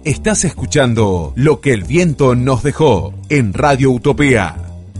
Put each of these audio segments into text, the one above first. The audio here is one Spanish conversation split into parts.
Estás escuchando Lo que el viento nos dejó en Radio Utopía.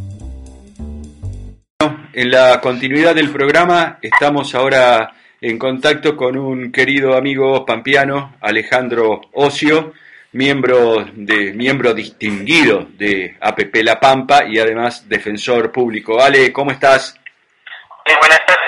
En la continuidad del programa estamos ahora en contacto con un querido amigo pampeano, Alejandro Ocio, miembro distinguido de APP La Pampa y además defensor público. Ale, ¿cómo estás? Buenas tardes.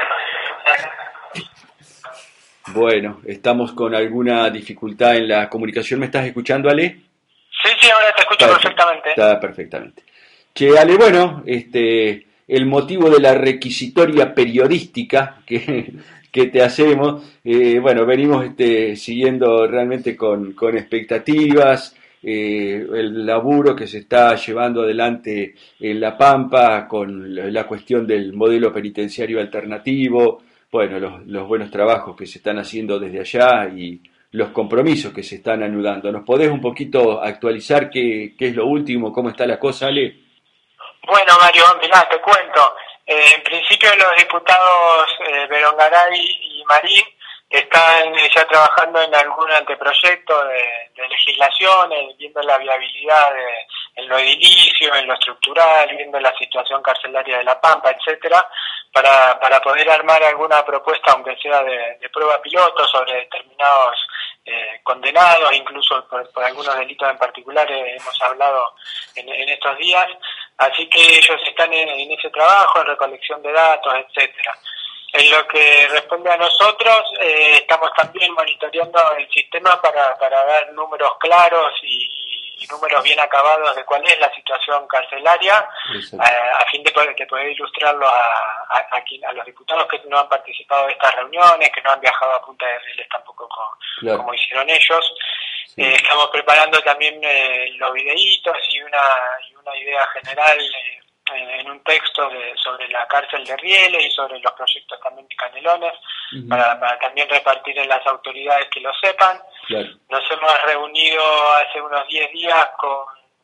Bueno, estamos con alguna dificultad en la comunicación. ¿Me estás escuchando, Ale? Sí, ahora te escucho perfectamente. Está perfectamente. Che, Ale, bueno, el motivo de la requisitoria periodística que te hacemos, bueno, venimos siguiendo realmente con expectativas el laburo que se está llevando adelante en La Pampa con la cuestión del modelo penitenciario alternativo, bueno, los buenos trabajos que se están haciendo desde allá y los compromisos que se están anudando. ¿Nos podés un poquito actualizar qué es lo último, cómo está la cosa, Ale? Bueno, Mario, mirá, te cuento. En principio los diputados Berongaray y Marín están ya trabajando en algún anteproyecto de legislación, viendo la viabilidad en lo edilicio, en lo estructural, viendo la situación carcelaria de La Pampa, etcétera, para poder armar alguna propuesta, aunque sea de prueba piloto, sobre determinados condenados, incluso por algunos delitos en particular hemos hablado en estos días. Así que ellos están en ese trabajo, en recolección de datos, etcétera. En lo que responde a nosotros, estamos también monitoreando el sistema para dar números claros y números bien acabados de cuál es la situación carcelaria, a fin de poder ilustrarlo a los diputados que no han participado de estas reuniones, que no han viajado a Punta de Rieles tampoco como hicieron ellos. Sí. Estamos preparando también los videitos y una idea general en un texto sobre la cárcel de Rieles y sobre los proyectos también de Canelones, para también repartir en las autoridades que lo sepan. Claro. Nos hemos reunido hace unos 10 días con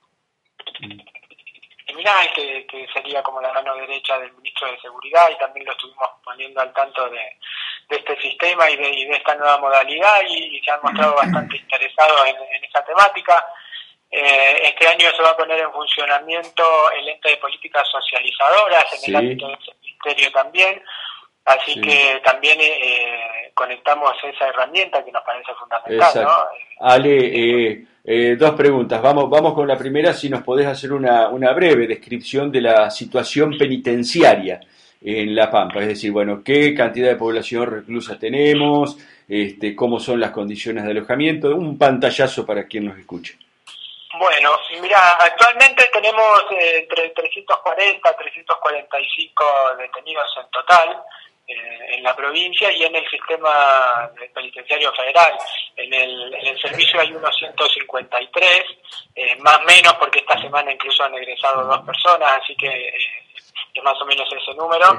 criminal, que sería como la mano derecha del ministro de Seguridad, y también lo estuvimos poniendo al tanto de este sistema y de esta nueva modalidad, y se han mostrado bastante interesados en esa temática. Este año se va a poner en funcionamiento el ente de políticas socializadoras en el ámbito del ministerio también, así que también conectamos esa herramienta que nos parece fundamental. ¿No? Ale, dos preguntas. Vamos con la primera, si nos podés hacer una breve descripción de la situación penitenciaria en La Pampa, es decir, bueno, qué cantidad de población reclusa tenemos, cómo son las condiciones de alojamiento, un pantallazo para quien nos escuche. Bueno, mira, actualmente tenemos entre 340 y 345 detenidos en total en la provincia y en el sistema penitenciario federal. En el servicio hay unos 153, más o menos, porque esta semana incluso han egresado 2 personas, así que es más o menos ese número.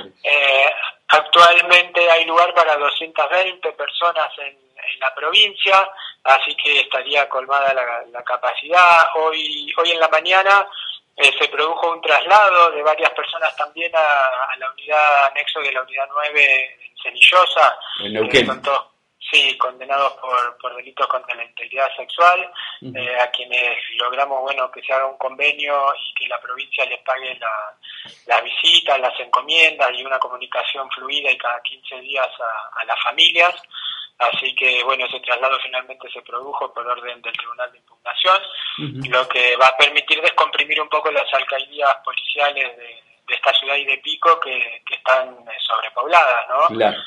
Actualmente hay lugar para 220 personas en la provincia, así que estaría colmada la capacidad. Hoy en la mañana se produjo un traslado de varias personas también a la unidad anexo de la unidad 9 en Cenillosa, que son todos condenados por delitos contra la integridad sexual, a quienes logramos que se haga un convenio y que la provincia les pague las visitas, las encomiendas y una comunicación fluida y cada 15 días a las familias. Así que, ese traslado finalmente se produjo por orden del Tribunal de Impugnación, lo que va a permitir descomprimir un poco las alcaldías policiales de esta ciudad y de Pico que están sobrepobladas, ¿no? Claro.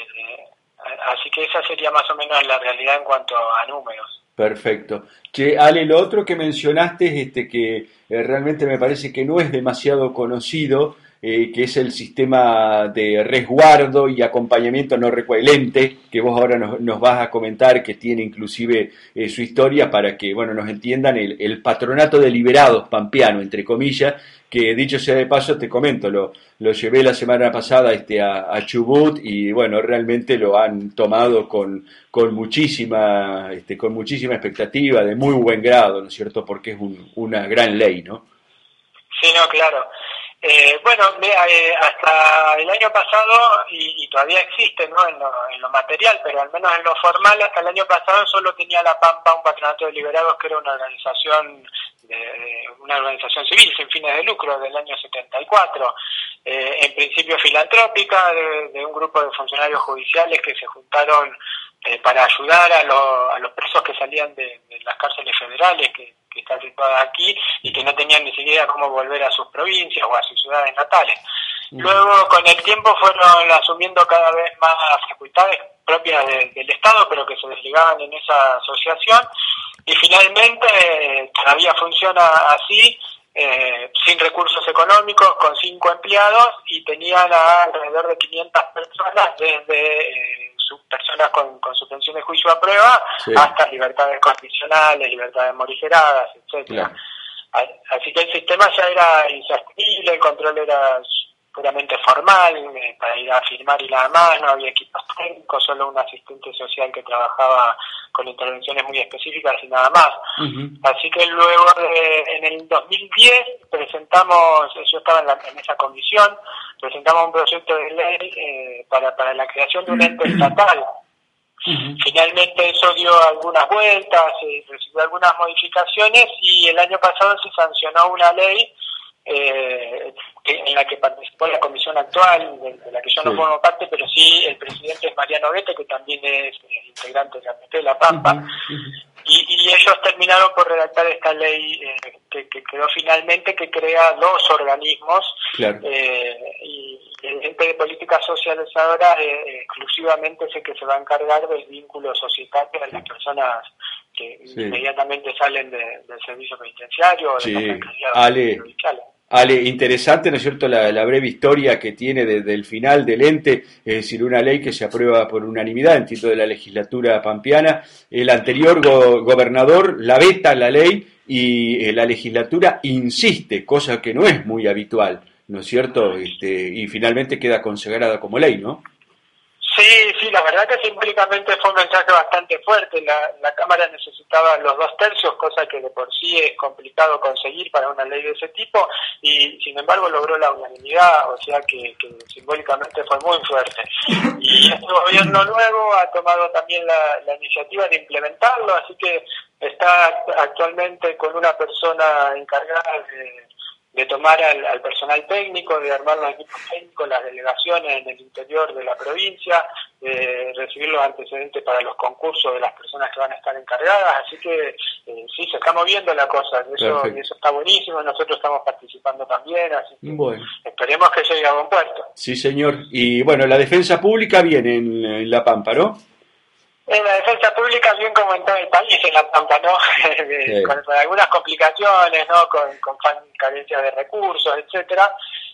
Así que esa sería más o menos la realidad en cuanto a números. Perfecto. Che, Ale, lo otro que mencionaste es que realmente me parece que no es demasiado conocido, que es el sistema de resguardo y acompañamiento no recuelente, que vos ahora nos vas a comentar, que tiene inclusive su historia para que nos entiendan el patronato de liberados pampeano, entre comillas, que dicho sea de paso, te comento, lo llevé la semana pasada a Chubut y realmente lo han tomado con muchísima expectativa, de muy buen grado, ¿no es cierto? Porque es una gran ley, ¿no? Sí, no, claro. Hasta el año pasado, y todavía existe, ¿no? En lo material, pero al menos en lo formal, hasta el año pasado solo tenía La Pampa un patronato de liberados, que era una organización civil sin fines de lucro del año 74, en principio filantrópica, de un grupo de funcionarios judiciales que se juntaron para ayudar a los presos que salían de las cárceles federales que están situadas aquí y que no tenían ni siquiera cómo volver a sus provincias o a sus ciudades natales. Luego, con el tiempo, fueron asumiendo cada vez más facultades propias del Estado, pero que se desligaban en esa asociación, y finalmente todavía funciona así, sin recursos económicos, con 5 empleados, y tenían alrededor de 500 personas, desde personas con suspensión de juicio a prueba, sí, hasta libertades condicionales, libertades morigeradas, etcétera. Claro. Así que el sistema ya era insostenible, el control era puramente formal, para ir a firmar y nada más, no había equipos técnicos, solo un asistente social que trabajaba con intervenciones muy específicas y nada más. Uh-huh. Así que luego, en el 2010, yo estaba en esa comisión, presentamos un proyecto de ley para la creación de un ente estatal. Uh-huh. Finalmente eso dio algunas vueltas, recibió algunas modificaciones, y el año pasado se sancionó una ley en la que participó la comisión actual, de la que yo no formo parte, pero sí el presidente es Mariano Vete, que también es integrante de la APP La Pampa. Uh-huh. Y ellos terminaron por redactar esta ley que quedó finalmente, que crea 2 organismos. Claro. Y el ente de políticas sociales ahora exclusivamente es el que se va a encargar del vínculo societario de las personas que inmediatamente salen del servicio penitenciario o de las alcaldías provinciales. Ale, interesante, ¿no es cierto?, la breve historia que tiene desde el final del ente, es decir, una ley que se aprueba por unanimidad, entiendo, de la legislatura pampeana. El anterior gobernador la veta la ley y la legislatura insiste, cosa que no es muy habitual, ¿no es cierto?, y finalmente queda consagrada como ley, ¿no? Sí, la verdad que simbólicamente fue un mensaje bastante fuerte. La Cámara necesitaba los 2/3, cosa que de por sí es complicado conseguir para una ley de ese tipo, y sin embargo logró la unanimidad, o sea que simbólicamente fue muy fuerte. Y este gobierno nuevo ha tomado también la iniciativa de implementarlo, así que está actualmente con una persona encargada de tomar al personal técnico, de armar los equipos técnicos, las delegaciones en el interior de la provincia, de recibir los antecedentes para los concursos de las personas que van a estar encargadas, así que sí, se está moviendo la cosa, y eso está buenísimo, nosotros estamos participando también, así que esperemos que llegue a buen puerto. Sí, señor, y bueno, la defensa pública viene en La Pampa, ¿no? En la defensa pública, bien como en todo el país, en La Pampa, ¿no? Con algunas complicaciones, ¿no? Con carencia de recursos, etcétera.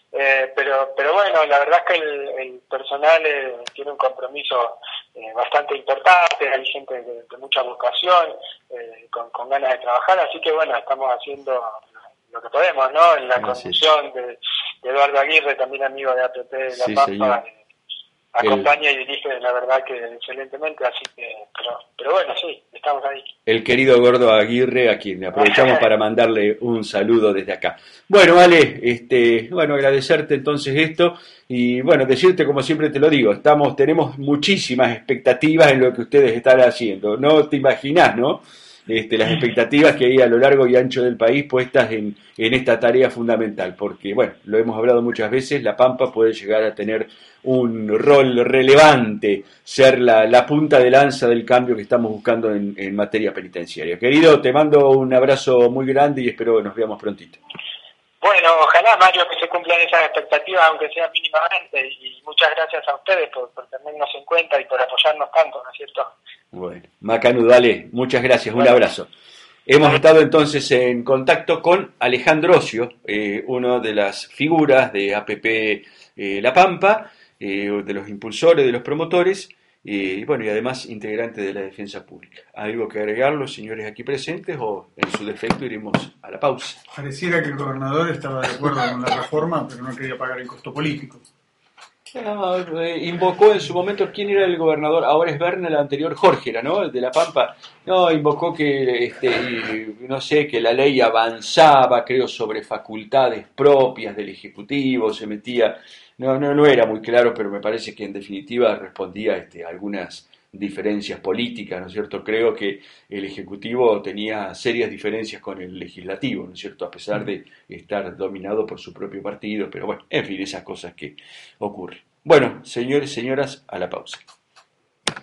Pero bueno, la verdad es que el personal tiene un compromiso bastante importante, hay gente de mucha vocación, con ganas de trabajar, así que bueno, estamos haciendo lo que podemos, ¿no? En la conducción de Eduardo Aguirre, también amigo de APP de La Pampa. Acompaña y dirige, la verdad, que excelentemente, así que, pero bueno, sí, estamos ahí. El querido Eduardo Aguirre, a quien aprovechamos para mandarle un saludo desde acá. Bueno, Ale, agradecerte entonces esto, y bueno, decirte, como siempre te lo digo, tenemos muchísimas expectativas en lo que ustedes están haciendo, no te imaginás, ¿no? Las expectativas que hay a lo largo y ancho del país puestas en esta tarea fundamental, porque, bueno, lo hemos hablado muchas veces, La Pampa puede llegar a tener un rol relevante, ser la punta de lanza del cambio que estamos buscando en materia penitenciaria. Querido, te mando un abrazo muy grande y espero que nos veamos prontito. Bueno, ojalá, Mario, que se cumplan esas expectativas, aunque sea mínimamente, y muchas gracias a ustedes por tenernos en cuenta y por apoyarnos tanto, ¿no es cierto? Bueno, Macanu, dale, muchas gracias, un abrazo. Hemos estado entonces en contacto con Alejandro Ocio, uno de las figuras de APP La Pampa, de los impulsores, de los promotores, y además integrante de la defensa pública. ¿Algo que agregar los señores aquí presentes o en su defecto iremos a la pausa? Pareciera que el gobernador estaba de acuerdo con la reforma, pero no quería pagar el costo político. No, invocó en su momento, ¿quién era el gobernador? Ahora es Berna, el anterior Jorge era, ¿no? El de La Pampa. No, invocó que, no sé, que la ley avanzaba, creo, sobre facultades propias del Ejecutivo, se metía. No era muy claro, pero me parece que en definitiva respondía a algunas diferencias políticas, ¿no es cierto? Creo que el Ejecutivo tenía serias diferencias con el Legislativo, ¿no es cierto? A pesar de estar dominado por su propio partido, pero bueno, en fin, esas cosas que ocurren. Bueno, señores, señoras, a la pausa.